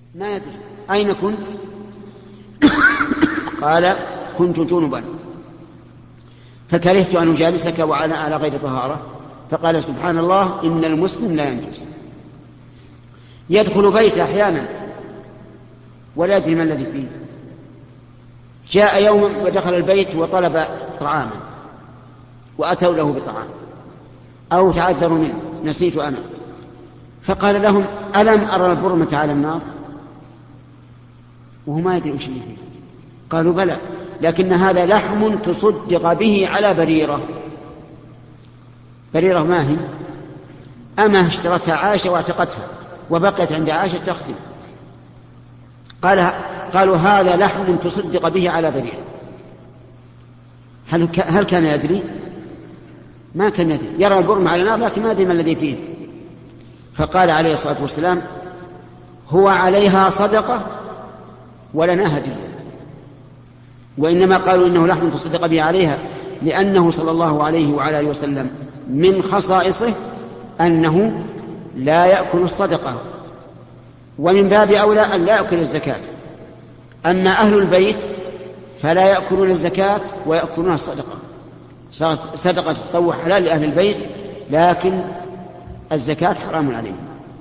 ما يدري أين كنت؟ قال كنت جنبا فكرهت أن أجالسك وأنا على غير طهارة. فقال سبحان الله إن المسلم لا ينجس. يدخل بيته أحيانا ولا يدري ما الذي فيه. جاء يوم ودخل البيت وطلب طعاما وأتوا له بطعام أو تعذروا منه نسيت أنا، فقال لهم ألم أرى البرمة على النار؟ وهو ما يدري وش فيه. قالوا بلى، لكن هذا لحم تصدق به على بريرة. بريرة ما هي؟ أما اشترتها عائشة واعتقتها وبقيت عند عائشة تخدم. قالوا هذا لحم تصدق به على بريرة. هل كان يدري؟ ما كان يدري، يرى البرمة على النار لكن ما يدري ما الذي فيه. فقال عليه الصلاة والسلام هو عليها صدقة ولنا هدية. وإنما قالوا إنه لحم تصدق به عليها لأنه صلى الله عليه وعلى آله وسلم من خصائصه أنه لا يأكل الصدقة، ومن باب أولى أن لا يأكل الزكاة. أما أهل البيت فلا يأكلون الزكاة ويأكلون الصدقة. صدقة التطوع حلال لأهل البيت لكن الزكاة حرام عليهم.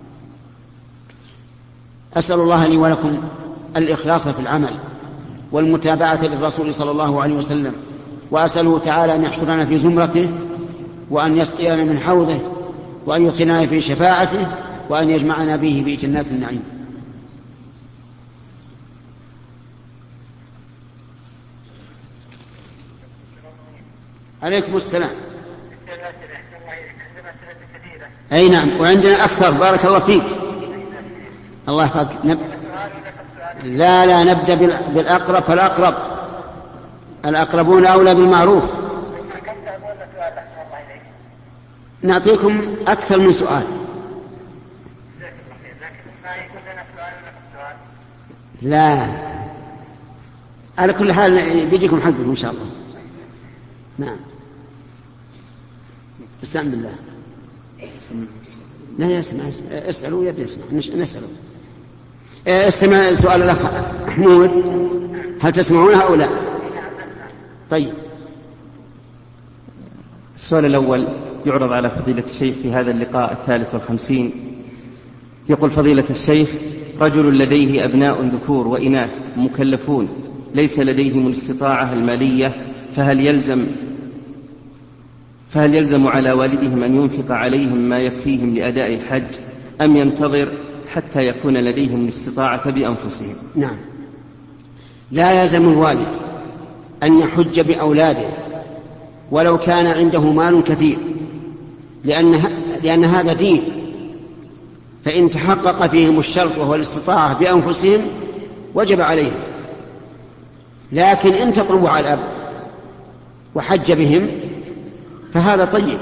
أسأل الله لي ولكم الإخلاص في العمل والمتابعة للرسول صلى الله عليه وسلم، وأسأله تعالى أن يحشرنا في زمرته وأن يسقينا من حوضه وأن يدخلنا في شفاعته وأن يجمعنا به في جنات النعيم. عليكم السلام. أي نعم، وعندنا أكثر. بارك الله فيك. الله يحفظك. لا نبدأ بالأقرب فالأقرب، الأقربون أولى بالمعروف. نعطيكم أكثر من سؤال. لا، على كل حال بيجيكم حقكم إن شاء الله. نعم، استعن بالله. لا يسمع، اسألوا يا بيسمع. نسألوا. استمع سؤال الأخ محمود، هل تسمعونها أو لا؟ طيب. السؤال الأول يعرض على فضيلة الشيخ في هذا اللقاء 53. يقول فضيلة الشيخ: رجل لديه أبناء ذكور وإناث مكلفون ليس لديهم الاستطاعة المالية، فهل يلزم على والدهم أن ينفق عليهم ما يكفيهم لأداء الحج، أم ينتظر حتى يكون لديهم الاستطاعة بأنفسهم؟ نعم، لا يلزم الوالد أن يحج بأولاده ولو كان عنده مال كثير، لأن هذا دين، فإن تحقق فيهم الشرط وهو الاستطاعة بأنفسهم وجب عليهم. لكن إن تطلبوا على الأب وحج بهم فهذا طيب،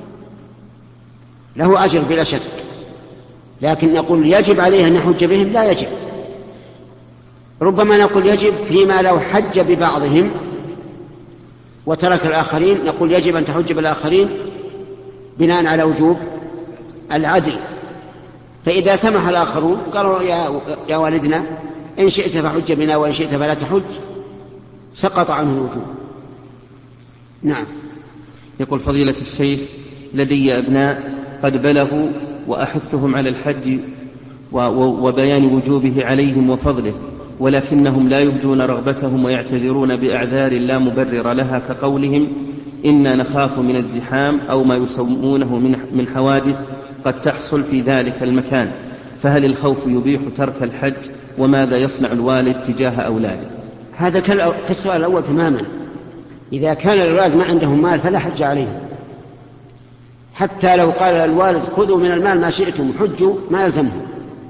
له أجر بلا شك. لكن نقول يجب عليه أن يحج بهم؟ لا يجب. ربما نقول يجب فيما لو حج ببعضهم وترك الآخرين، نقول يجب أن تحج بالآخرين بناء على وجوب العدل. فإذا سمح الآخرون قالوا يا والدنا إن شئت فحج بنا وإن شئت فلا تحج، سقط عنه الوجوب. نعم. يقول فضيلة الشيخ: لدي أبناء قد بلغوا وأحثهم على الحج وبيان وجوبه عليهم وفضله، ولكنهم لا يبدون رغبتهم ويعتذرون بأعذار لا مبرر لها، كقولهم إنا نخاف من الزحام أو ما يسمونه من حوادث قد تحصل في ذلك المكان. فهل الخوف يبيح ترك الحج؟ وماذا يصنع الوالد تجاه أولاده؟ هذا كالسؤال الأول تماما. إذا كان الأولاد ما عندهم مال فلا حج عليهم، حتى لو قال الوالد خذوا من المال ما شئتم حجوا ما يلزمهم.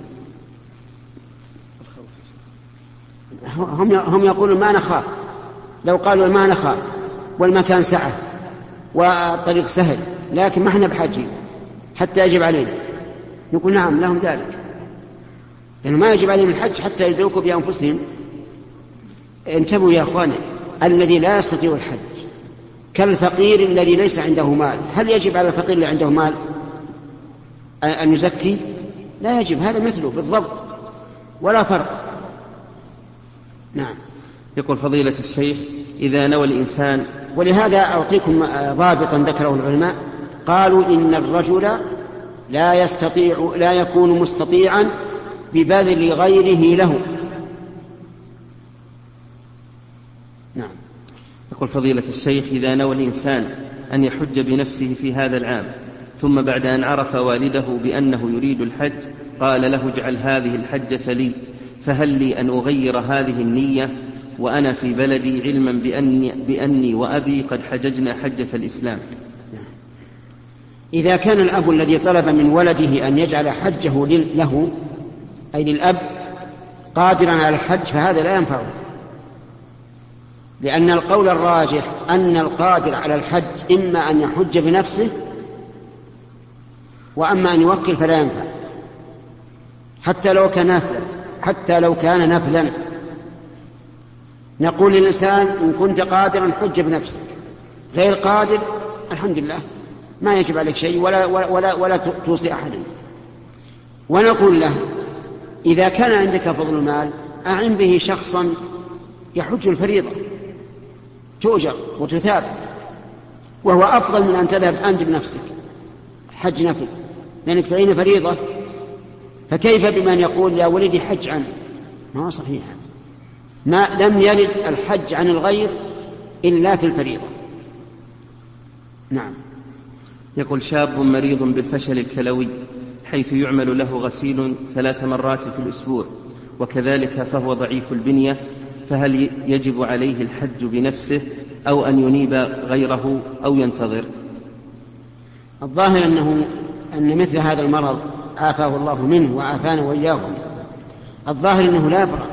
هم يقولون ما نخاف. لو قالوا ما نخاف والمكان سعة والطريق سهل لكن ما احنا بحاجين حتى يجب علينا، نقول نعم لهم ذلك، لأنه ما يجب عليهم الحج حتى يدركوا بأنفسهم. انتبهوا يا أخواني، الذي لا يستطيع الحج كالفقير الذي ليس عنده مال. هل يجب على الفقير اللي عنده مال أن يزكي؟ لا يجب، هذا مثله بالضبط. ولا فرق. نعم. يقول فضيلة الشيخ إذا نوى الإنسان، ولهذا أعطيكم ضابطا ذكره العلماء، قالوا إن الرجل لا يكون مستطيعا ببذل غيره له. نعم. يقول فضيلة الشيخ إذا نوى الإنسان أن يحج بنفسه في هذا العام، ثم بعد أن عرف والده بأنه يريد الحج قال له اجعل هذه الحجة لي، فهل لي أن أغير هذه النية وأنا في بلدي علما بأني وأبي قد حججنا حجة الإسلام؟ إذا كان الأب الذي طلب من ولده أن يجعل حجه له أي للأب قادرا على الحج فهذا لا ينفعه، لأن القول الراجح أن القادر على الحج إما أن يحج بنفسه وأما أن يوكل فلا ينفع، حتى لو كان نفلا. نقول للإنسان إن كنت قادرا حج بنفسك، غير قادر الحمد لله ما يجب عليك شيء ولا توصي أحدا. ونقول له إذا كان عندك فضل المال أعن به شخصا يحج الفريضة تؤجر وتثاب، وهو أفضل من أن تذهب أنت بنفسك حج نفل، لأنك تعين فريضة. فكيف بمن يقول يا ولدي حج عنه؟ ما هو صحيح، ما لم يرد الحج عن الغير إلا في الفريضة. نعم. يقول شاب مريض بالفشل الكلوي حيث يعمل له غسيل 3 مرات في الأسبوع، وكذلك فهو ضعيف البنية، فهل يجب عليه الحج بنفسه أو أن ينيب غيره أو ينتظر؟ الظاهر أن مثل هذا المرض عافاه الله منه وعافانا وإياه، الظاهر أنه لا يبرأ.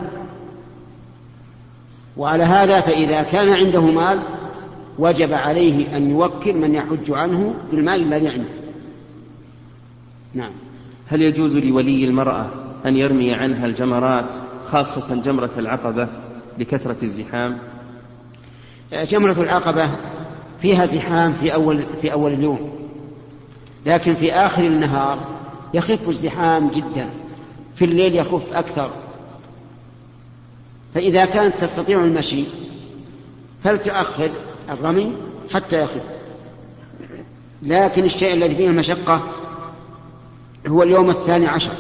وعلى هذا فإذا كان عنده مال وجب عليه أن يوكل من يحج عنه بالمال الذي عنده. نعم. هل يجوز لولي المرأة أن يرمي عنها الجمرات خاصة جمرة العقبة لكثرة الزحام؟ جمرة العقبة فيها زحام في أول اليوم، لكن في آخر النهار يخف الزحام جدا، في الليل يخف أكثر. فإذا كانت تستطيع المشي فلتأخر الرمي حتى يخف. لكن الشيء الذي فيه المشقة هو اليوم 12،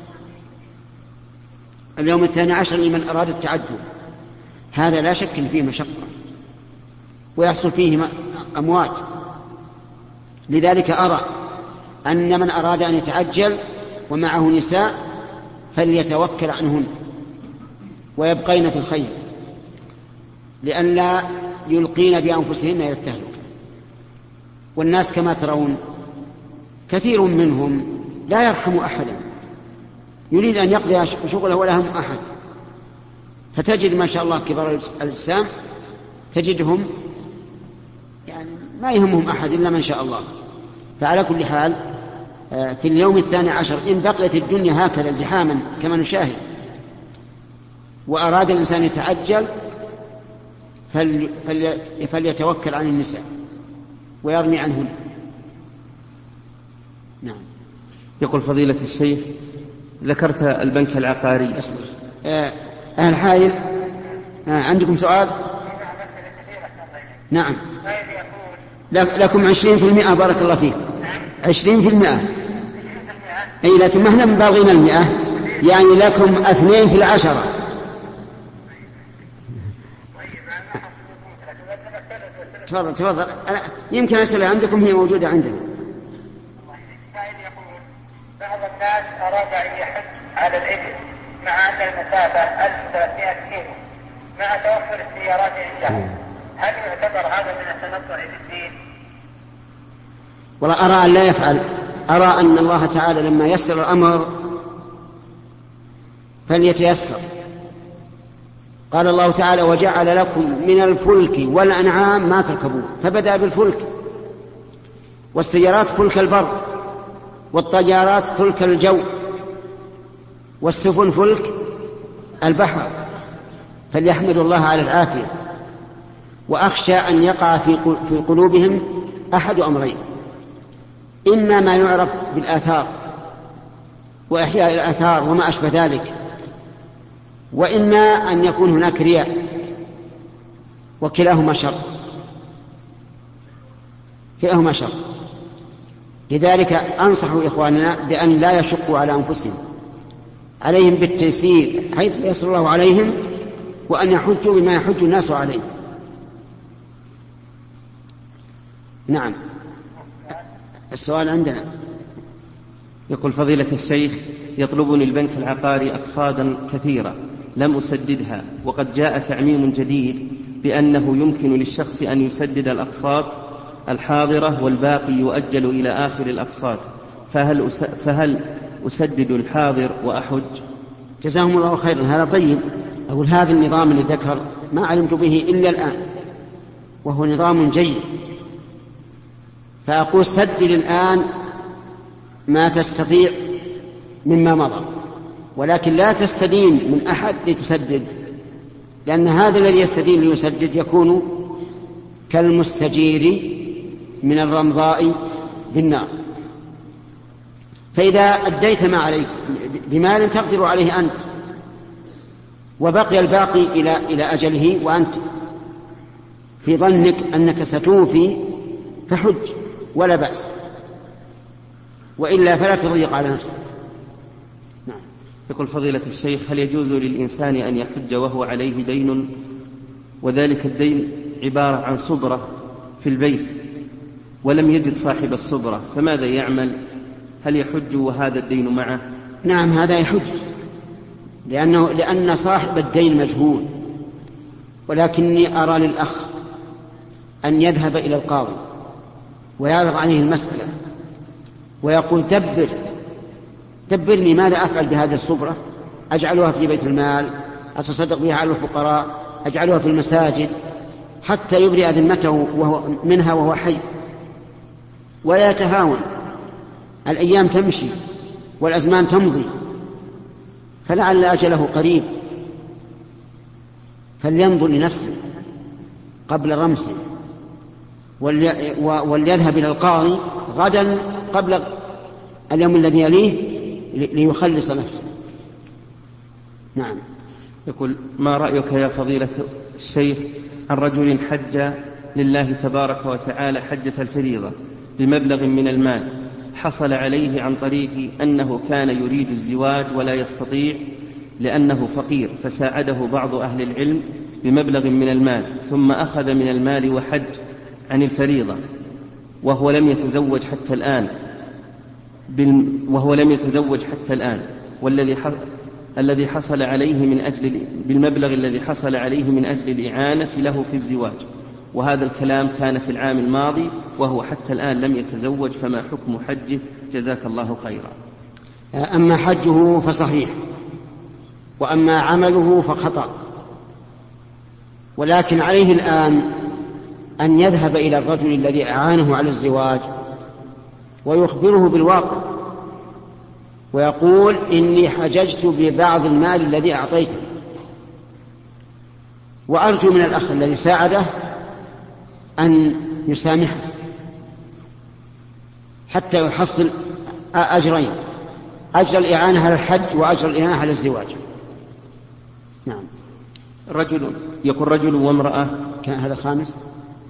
اليوم 12 لمن أراد التعجل، هذا لا شك فيه مشقة ويحصل فيه أموات. لذلك أرى أن من أراد أن يتعجل ومعه نساء فليتوكل عنهن ويبقين في الخير، لئلا يلقين بأنفسهن إلى التهلكة. والناس كما ترون كثير منهم لا يرحم أحدا، يريد أن يقضي شغله ولا هم أحد، فتجد ما شاء الله كبار الأجسام تجدهم يعني ما يهمهم أحد إلا من شاء الله. فعلى كل حال في اليوم 12 إن بقيت الدنيا هكذا زحاما كما نشاهد وأراد الإنسان يتعجل فليتوكل عن النساء ويرمي عنهن. نعم. يقول فضيلة الشيخ ذكرت البنك العقاري. أهل حائل عندكم سؤال؟ نعم. لكم 20% بارك الله فيك. 20%. أي لكن ما احنا مبالغين 100، يعني لكم 2 في 10. تفضل. يمكن أسئلة عندكم هي موجودة عندنا. بعض الناس أراد أن يحج على الإبل مع أن المسافة 1300 كيلو مع توفر السيارات عنده، هل يعتبر هذا من التنطع بالدين؟ والله أرى أن لا يفعل، أرى أن الله تعالى لما يسر الأمر فليتيسر. قال الله تعالى وجعل لكم من الفلك والأنعام ما تركبون، فبدأ بالفلك، والسيارات فلك البر، والطيارات فلك الجو، والسفن فلك البحر، فليحمدوا الله على العافية. وأخشى أن يقع في قلوبهم أحد أمرين: إما ما يعرف بالآثار وإحياء الآثار وما أشبه ذلك، وإما أن يكون هناك رياء، وكلاهما شر، كلاهما شر. لذلك أنصح إخواننا بأن لا يشقوا على أنفسهم، عليهم بالتيسير حيث يسر الله عليهم، وأن يحجوا بما يحج الناس عليه. نعم. السؤال عندنا. يقول فضيلة الشيخ: يطلبني البنك العقاري أقساطا كثيرة لم أسددها، وقد جاء تعميم جديد بأنه يمكن للشخص أن يسدد الأقساط الحاضرة والباقي يؤجل إلى آخر الأقساط، فهل أسدد الحاضر وأحج؟ جزاهم الله خيرا، هذا طيب. أقول هذا النظام اللي ذكر ما علمت به إلا الآن، وهو نظام جيد. فأقول سدد الآن ما تستطيع مما مضى، ولكن لا تستدين من أحد لتسدد، لأن هذا الذي يستدين ليسدد يكون كالمستجير من الرمضاء بالنار. فإذا أديت ما عليك بمال تقدر عليه أنت، وبقي الباقي إلى أجله، وأنت في ظنك أنك ستوفي، فحج ولا بأس، وإلا فلا تضيق على نفسك. نعم. يقول فضيلة الشيخ: هل يجوز للإنسان أن يحج وهو عليه دين، وذلك الدين عبارة عن صبرة في البيت ولم يجد صاحب الصبرة، فماذا يعمل؟ هل يحج وهذا الدين معه؟ نعم، هذا يحج، لأن صاحب الدين مجهول. ولكني أرى للأخ أن يذهب إلى القاضي ويعرض عليه المسألة ويقول: دبرني ماذا أفعل بهذه الصبرة؟ أجعلها في بيت المال، أتصدق بها على الفقراء، أجعلها في المساجد، حتى يبرئ ذمته منها وهو حي، ولا يتهاون. الأيام تمشي والأزمان تمضي، فلعل أجله قريب، فلينظر لنفسه قبل رمسه، وليذهب إلى القاضي غدا قبل اليوم الذي يليه ليخلص نفسه. نعم. يقول: ما رأيك يا فضيلة الشيخ عن رجل حج لله تبارك وتعالى حجة الفريضة بمبلغ من المال حصل عليه عن طريق أنه كان يريد الزواج ولا يستطيع لأنه فقير، فساعده بعض أهل العلم بمبلغ من المال، ثم أخذ من المال وحج عن الفريضة وهو لم يتزوج حتى الآن الذي حصل عليه بالمبلغ الذي حصل عليه من أجل الإعانة له في الزواج، وهذا الكلام كان في العام الماضي وهو حتى الآن لم يتزوج، فما حكم حجه؟ جزاك الله خيرا. أما حجه فصحيح، وأما عمله فخطأ، ولكن عليه الآن أن يذهب إلى الرجل الذي أعانه على الزواج ويخبره بالواقع، ويقول: إني حججت ببعض المال الذي أعطيته، وأرجو من الأخ الذي ساعده أن يسامحه حتى يحصل أجرين: أجر الإعانة على الحج وأجر الإعانة على الزواج. نعم. يقول رجل وامرأة. كان هذا الخامس؟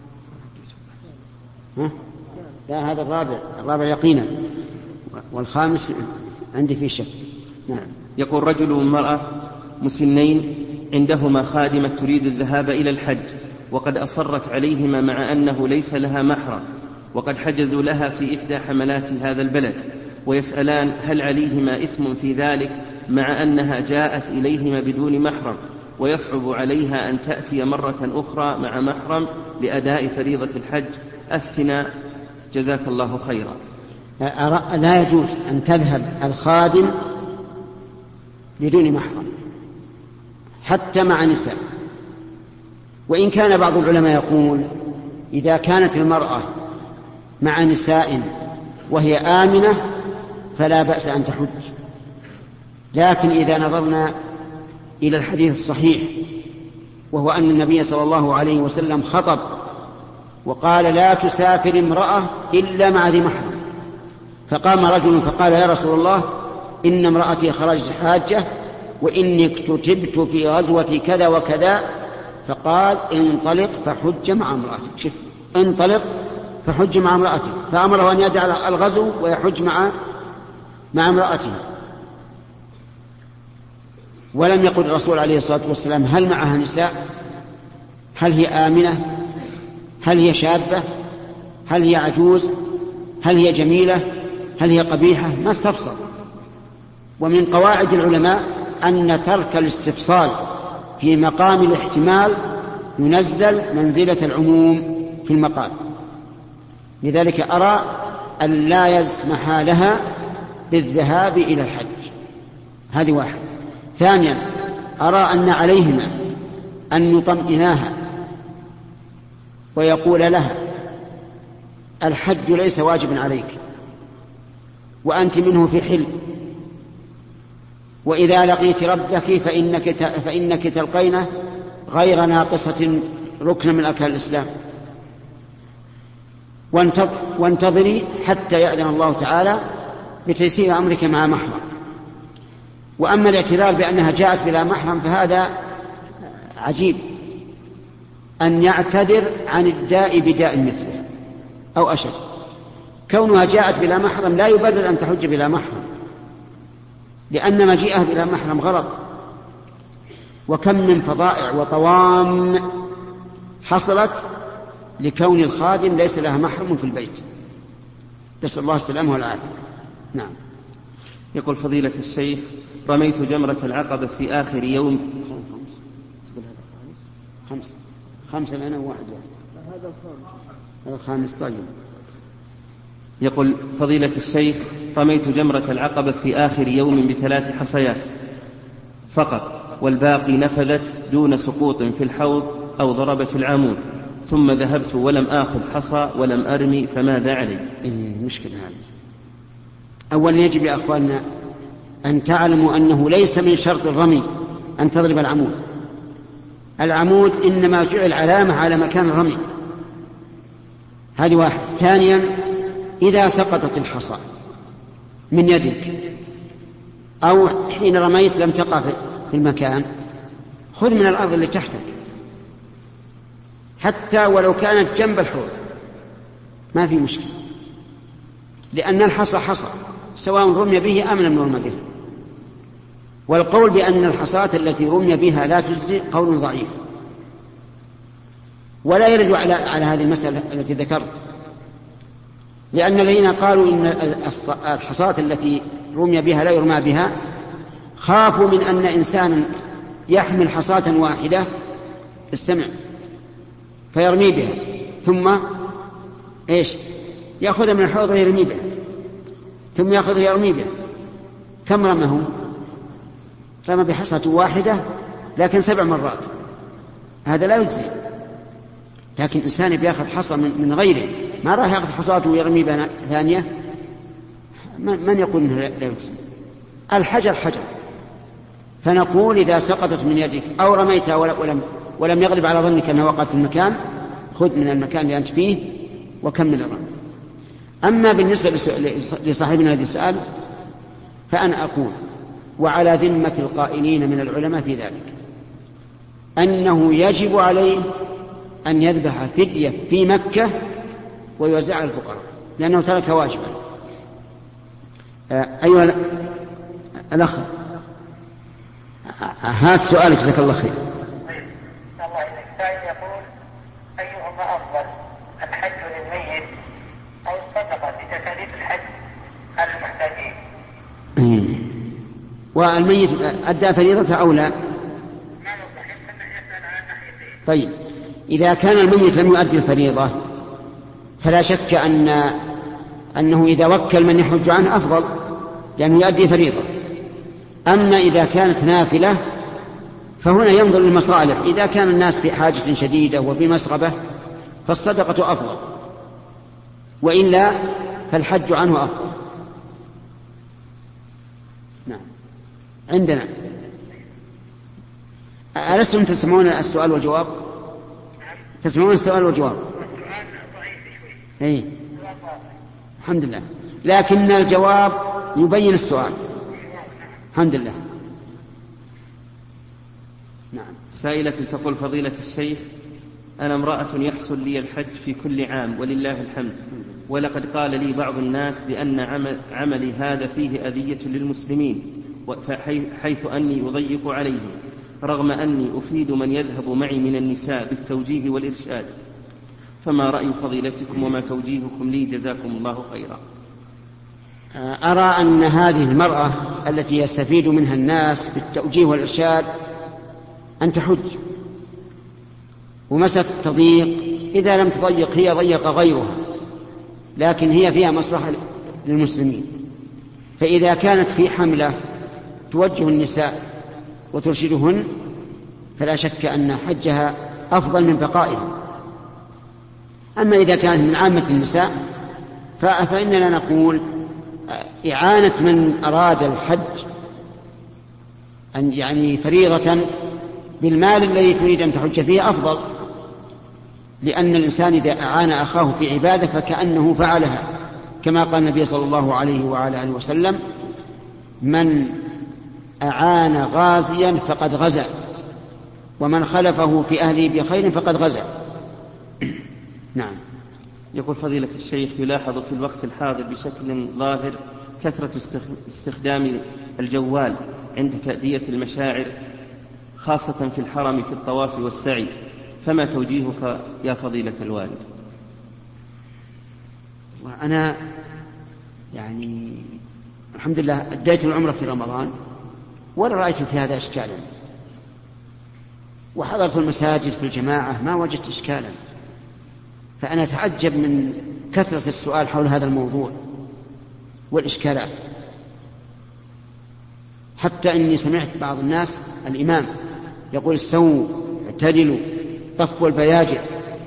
لا، هذا الرابع يقينا، والخامس عندي فيه شك. نعم. يقول رجل وامرأة مسنين عندهما خادمة تريد الذهاب إلى الحج، وقد أصرت عليهما مع أنه ليس لها محرم، وقد حجزوا لها في إحدى حملات هذا البلد، ويسألان هل عليهما إثم في ذلك مع أنها جاءت إليهما بدون محرم، ويصعب عليها أن تأتي مرة أخرى مع محرم لأداء فريضة الحج؟ أفتنا جزاك الله خيرا. لا يجوز أن تذهب الخادم بدون محرم حتى مع نساء، وإن كان بعض العلماء يقول إذا كانت المرأة مع نساء وهي آمنة فلا بأس أن تحج. لكن إذا نظرنا إلى الحديث الصحيح، وهو أن النبي صلى الله عليه وسلم خطب وقال: لا تسافر امرأة إلا مع ذي محرم، فقام رجل فقال: يا رسول الله، إن امرأتي خرجت حاجة وإني اكتتبت في غزوة كذا وكذا، فقال انطلق فحج مع امرأتك. شوف، انطلق فحج مع امرأتك، فأمره أن يدع الغزو ويحج مع امرأته. ولم يقل الرسول عليه الصلاة والسلام هل معها نساء، هل هي آمنة، هل هي شابة، هل هي عجوز، هل هي جميلة، هل هي قبيحة، ما استفصل. ومن قواعد العلماء أن ترك الاستفصال في مقام الاحتمال ينزل منزلة العموم في المقال. لذلك أرى أن لا يسمح لها بالذهاب إلى الحج، هذه واحد. ثانيا، أرى أن عليهما أن يطمئناها ويقول لها الحج ليس واجبا عليك وأنت منه في حل، وإذا لقيت ربك فإنك تلقينه غير ناقصة ركن من أركان الإسلام، وانتظري حتى يأذن الله تعالى بتيسير أمرك مع محرم. وأما الاعتذار بأنها جاءت بلا محرم فهذا عجيب، أن يعتذر عن الداء بداء مثله أو أشد. كونها جاءت بلا محرم لا يبرر أن تحج بلا محرم، لأن مجيئها بلا محرم غلط. وكم من فضائع وطوام حصلت لكون الخادم ليس لها محرم في البيت، نسأل الله السلامة والعافية. نعم. يقول فضيلة الشيخ: رميت جمرة العقبة في آخر يوم. خمسة لنا وواحد. هذا الخامس. طيب. يقول فضيلة الشيخ: رميت جمرة العقبة في آخر يوم ب3 حصيات فقط، والباقي نفذت دون سقوط في الحوض أو ضربت العمود، ثم ذهبت ولم آخذ حصى ولم أرمي، فماذا علي؟ مشكلة هذه. أولا يجب يا أخواننا أن تعلموا أنه ليس من شرط الرمي أن تضرب العمود. العمود إنما جعل علامة على مكان الرمي، هذه واحد. ثانيا، إذا سقطت الحصى من يدك أو حين رميت لم تقع في المكان، خذ من الأرض اللي تحتك حتى ولو كانت جنب الحوض، ما في مشكلة، لأن الحصى حصى سواء رمي به أم لم يرمى به. والقول بأن الحصاة التي رمي بها لا تجزي قول ضعيف، ولا يرد على هذه المسألة التي ذكرت، لأن الذين قالوا إن الحصاة التي رمي بها لا يرمى بها خافوا من أن إنسانا يحمل حصاة واحدة استمع فيرمي بها ثم يأخذ من الحوض ويرمي بها، ثم يأخذ يرمي بها. كم رمه؟ رمى بحصاة واحدة لكن 7 مرات، هذا لا يجزي. لكن إنسان بيأخذ حصى من غيره، ما راح يأخذ حصاته ويرمي بها ثانية، من يقول إنه لا يجزي؟ الحجر حجر. فنقول إذا سقطت من يدك أو رميتها ولم يغلب على ظنك أنها وقعت في المكان، خذ من المكان اللي أنت فيه وكمل الرمي. أما بالنسبة لصاحبنا الذي سأل، فأنا أقول وعلى ذمة القائلين من العلماء في ذلك أنه يجب عليه أن يذبح فدية في مكة ويوزعها على الفقراء، لأنه ترك واجبا. أيها الأخ، هات سؤالك جزاك الله خير. الله إليك. سائل يقول: أيهما أفضل، الحج للميت أو الصدقة بتكاليف الحج على المحتاجين؟ والميت أدى فريضته أو لا؟ طيب، إذا كان الميت لم يؤدي الفريضة فلا شك أنه إذا وكل من يحج عنه أفضل، لأنه يؤدي فريضة. أما إذا كانت نافلة فهنا ينظر للمصالح، إذا كان الناس في حاجة شديدة وبمسغبة فالصدقة أفضل، وإلا فالحج عنه أفضل. نعم. عندنا ألستم تسمعون السؤال والجواب؟ تسمعون السؤال والجواب؟ إيه، الحمد لله، لكن الجواب يبين السؤال. الحمد لله. نعم. سائلة تقول: فضيلة الشيخ، أنا امرأة يحصل لي الحج في كل عام ولله الحمد، ولقد قال لي بعض الناس بأن عملي هذا فيه أذية للمسلمين، حيث أني أضيق عليهم، رغم أني أفيد من يذهب معي من النساء بالتوجيه والإرشاد، فما رأي فضيلتكم وما توجيهكم لي جزاكم الله خيرا؟ أرى أن هذه المرأة التي يستفيد منها الناس بالتوجيه والإرشاد أن تحج، ومسألة التضييق إذا لم تضيق هي ضيق غيرها، لكن هي فيها مصلحة للمسلمين. فإذا كانت في حملة توجه النساء وترشدهن فلا شك أن حجها أفضل من بقائها. أما إذا كانت من عامة النساء فإننا نقول إعانة من أراد الحج أن يعني فريضة بالمال الذي تريد أن تحج فيه أفضل، لأن الإنسان إذا أعان أخاه في عبادة فكأنه فعلها، كما قال النبي صلى الله عليه وعلى آله وسلم: من أعان غازيا فقد غزا، ومن خلفه في أهله بخير فقد غزا. نعم. يقول: فضيلة الشيخ، يلاحظ في الوقت الحاضر بشكل ظاهر كثرة استخدام الجوال عند تأدية المشاعر، خاصة في الحرم في الطواف والسعي، فما توجيهك يا فضيلة الوالد؟ وأنا يعني الحمد لله أديت العمرة في رمضان ولا رأيت في هذا إشكالا، وحضرت المساجد في الجماعة ما وجدت إشكالا، فأنا أتعجب من كثرة السؤال حول هذا الموضوع والإشكالات. حتى إني سمعت بعض الناس الإمام يقول: استووا اعتدلوا طفوا البياجع،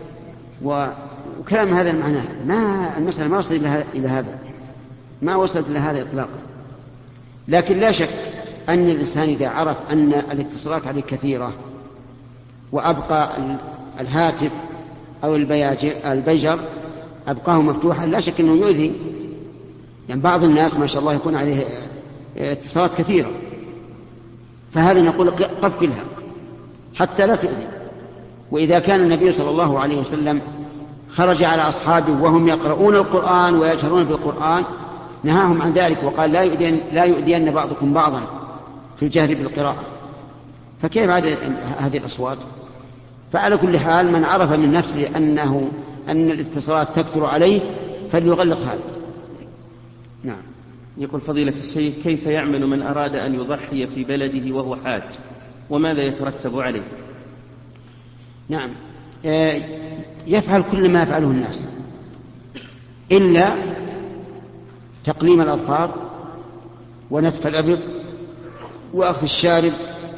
وكلام هذا المعنى. ما المسألة ما وصلت إلى هذا، ما وصلت إلى هذا إطلاقا. لكن لا شك أن الإنسان إذا عرف أن الاتصالات عليه كثيرة وأبقى الهاتف أو البيجر أبقاه مفتوحا، لا شك أنه يؤذي. يعني بعض الناس ما شاء الله يكون عليه اتصالات كثيرة، فهذا نقول قفلها حتى لا تؤذي. وإذا كان النبي صلى الله عليه وسلم خرج على أصحابه وهم يقرؤون القرآن ويجهرون بالقرآن نهاهم عن ذلك، وقال: لا يؤذين بعضكم بعضا في الجهر بالقراءة، فكيف هذه الأصوات؟ فعلى كل حال من عرف من نفسه أن الاتصالات تكثر عليه فليغلق هذا. نعم. يقول: فضيلة الشيخ، كيف يعمل من أراد أن يضحي في بلده وهو حاج، وماذا يترتب عليه؟ نعم، يفعل كل ما يفعله الناس إلا تقليم الأظفار ونتف الأبط وأخذ الشارب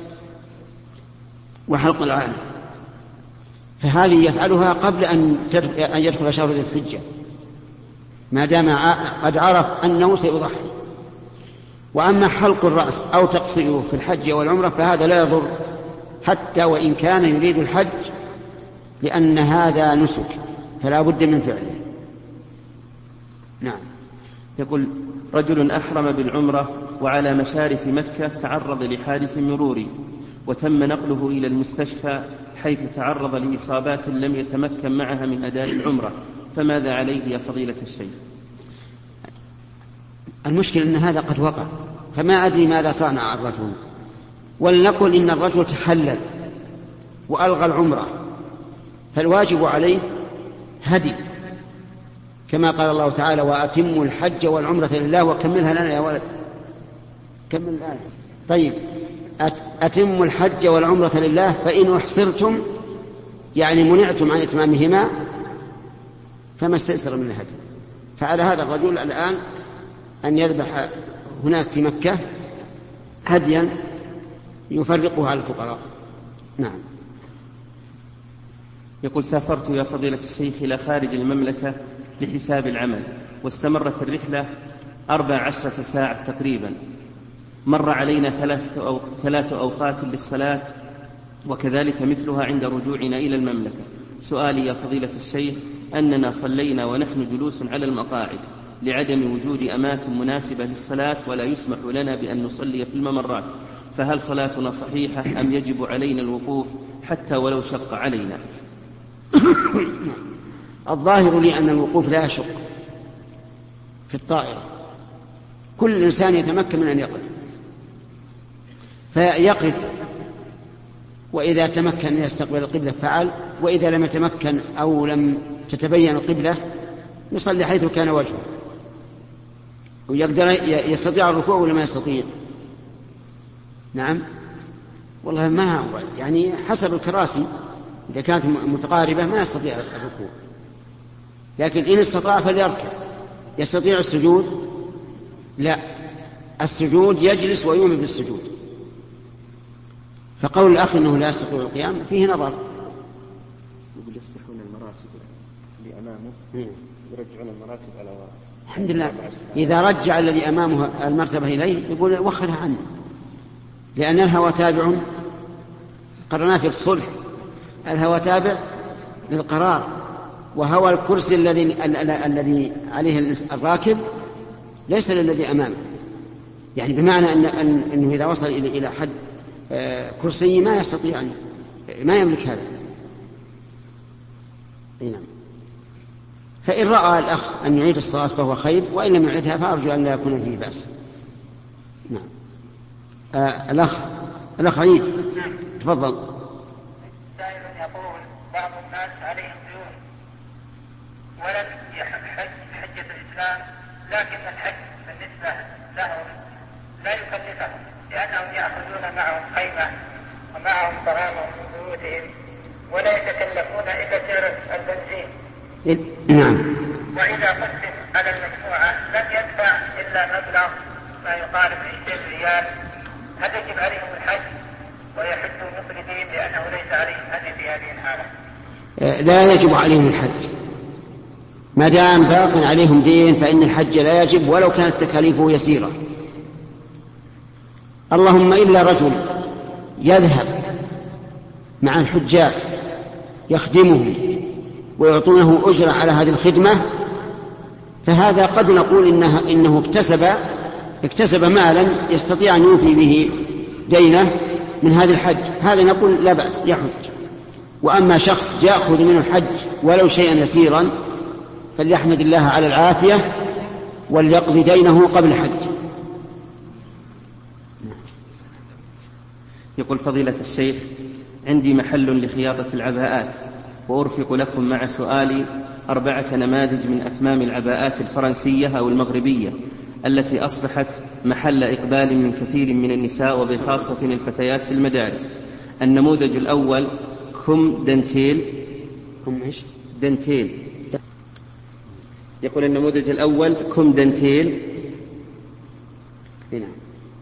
وحلق العانة، فهذه يفعلها قبل أن يدخل شهر ذي الحجة، ما دام قد عرف أنه سيضحي. وأما حلق الرأس أو تقصيره في الحج والعمرة فهذا لا يضر، حتى وإن كان يريد الحج، لأن هذا نسك فلا بد من فعله. نعم. يقول: رجل أحرم بالعمرة وعلى مشارف مكة تعرض لحادث مروري وتم نقله إلى المستشفى حيث تعرض لإصابات لم يتمكن معها من أداء العمرة، فماذا عليه يا فضيلة الشيخ؟ المشكلة أن هذا قد وقع، فما أدري ماذا صنع الرجل. ولنقل إن الرجل تحلل وألغى العمرة، فالواجب عليه هدي، كما قال الله تعالى: وأتموا الحج والعمرة لله وكملها لنا يا ولد. كمل الآية. طيب، أتموا الحج والعمرة لله، فإن أحصرتم يعني منعتم عن إتمامهما فما استيسر من الهدي. فعلى هذا الرجل الآن أن يذبح هناك في مكة هديا يفرقه على الفقراء. نعم. يقول: سافرت يا فضيلة الشيخ إلى خارج المملكة لحساب العمل، واستمرت الرحلة 14 ساعة تقريبا. مر علينا 3 أوقات للصلاة، وكذلك مثلها عند رجوعنا إلى المملكة. سؤالي يا فضيلة الشيخ أننا صلينا ونحن جلوس على المقاعد لعدم وجود أماكن مناسبة للصلاة، ولا يسمح لنا بأن نصلي في الممرات، فهل صلاتنا صحيحة أم يجب علينا الوقوف حتى ولو شق علينا؟ الظاهر لي أن الوقوف لا يشق في الطائرة، كل إنسان يتمكن من أن يقف فيقف، وإذا تمكن أن يستقبل القبلة فعل، وإذا لم يتمكن أو لم تتبين القبلة يصلي حيث كان وجهه، ويقدر يستطيع الركوع ولا ما يستطيع. نعم والله ما هو يعني حسب الكراسي، إذا كانت متقاربة ما يستطيع الركوع، لكن إن استطاع فليركع. يستطيع السجود؟ لا، السجود يجلس ويؤمن بالسجود. فقول الأخ أنه لا يستطيع القيام فيه نظر. يقول يصلحون المراتب اللي أمامه يرجعون المراتب على وراء. الحمد لله، إذا رجع الذي أمامه المرتبة إليه يقول وخرها عنه، لأن الهوى تابع، قرنا في الصلح الهوى تابع للقرار، وهوى الكرسي الذي عليه الراكب ليس للذي أمامه، يعني بمعنى أنه إذا وصل إلى حد كرسي ما يستطيع ما يملك هذا. نعم. فإن رأى الأخ أن يعيد الصلاة فهو خير، وإن لم يعيدها فأرجو أن لا يكون فيه بأس. نعم. الأخ عيد تفضل. سائل يقول بعض الناس عليهم ديون ولم يحج حجة الإسلام، لكن الحج بالنسبة لهم لا يكلفهم، لأنهم يأخذون معهم خيمة ومعهم طعام من بيوتهم ولا يتكلفون إلا سعر البنزين. نعم. وإذا قسم على المجموعة لم يدفع إلا مبلغ ما يقارب 20 ريال، هل يجب عليهم الحج ويحجوا مفردين لأنه ليس عليهم هدي في هذه الحالة؟ لا يجب عليهم الحج ما دام باق عليهم دين، فإن الحج لا يجب ولو كانت تكاليفه يسيرة. اللهم إلا رجل يذهب مع الحجاج يخدمهم ويعطونه أجرة على هذه الخدمة، فهذا قد نقول إنه اكتسب مالا يستطيع أن يوفي به دينه من هذا الحج، هذا نقول لا بأس يحج. وأما شخص يأخذ منه الحج ولو شيئا يسيرا فليحمد الله على العافية وليقضي دينه قبل الحج. يقول فضيلة الشيخ: عندي محل لخياطة العباءات، وأرفق لكم مع سؤالي 4 نماذج من أكمام العباءات الفرنسية أو المغربية التي أصبحت محل إقبال من كثير من النساء وبخاصة الفتيات في المدارس. النموذج الأول كم دانتيل. دانتيل. يقول النموذج الأول كم دانتيل. هنا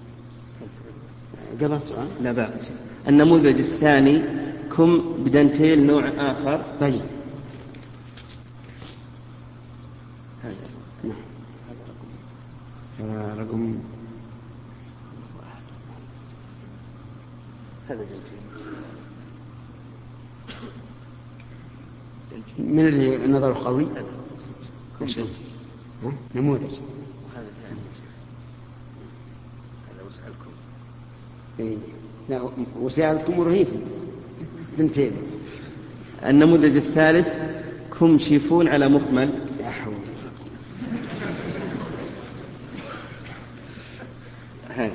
قبل السؤال لا بأس. النموذج الثاني كم بدانتيل نوع آخر. طيب هذا رقم من النظر القوي نموذج. هذا وسألكم. لا وسألكم رهيب دنتين. النموذج الثالث كم شيفون على مخمل. يا حول. هذا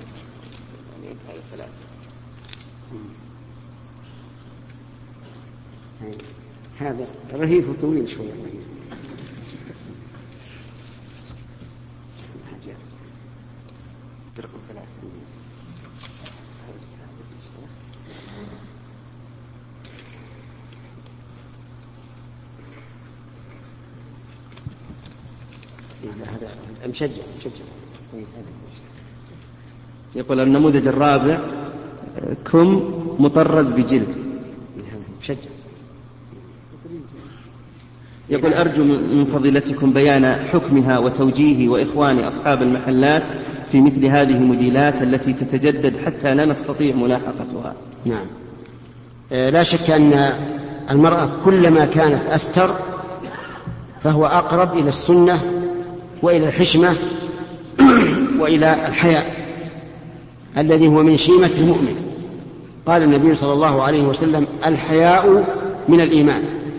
هذا رهيف طويل شوية. رقم 3. هذا مشجع. يقول النموذج الرابع كم مطرز بجلد. مشجع. يقول أرجو من فضيلتكم بيان حكمها وتوجيه وإخوان أصحاب المحلات في مثل هذه الموديلات التي تتجدد حتى لا نستطيع ملاحقتها. نعم. لا شك أن المرأة كلما كانت أستر فهو أقرب إلى السنة وإلى الحشمة وإلى الحياء، الذي هو من شيمة المؤمن. قال النبي صلى الله عليه وسلم: الحياء من الإيمان.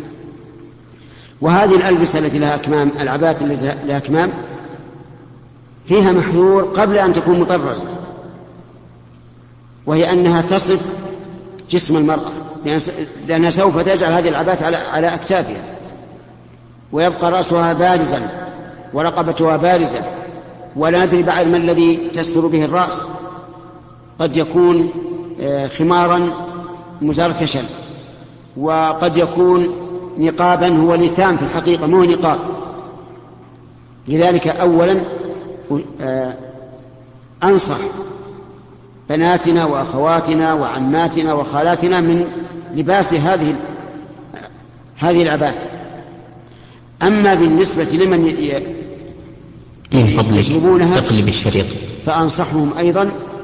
وهذه الألبسة التي لها أكمام، العباءة التي لها أكمام، فيها محذور قبل أن تكون مطرزة، وهي أنها تصف جسم المرأة، لأنها سوف تجعل هذه العباءة على أكتافها، ويبقى رأسها بارزا ورقبتها بارزة، ولا ندري بعد ما الذي تستر به الرأس، قد يكون خمارا مزركشا، وقد يكون نقابا هو لثام في الحقيقة مو نقاب. لذلك أولا أنصح بناتنا وأخواتنا وعماتنا وخالاتنا من لباس هذه العباءة. أما بالنسبة لمن يجلبونها تقلب الشريط، فأنصحهم أيضا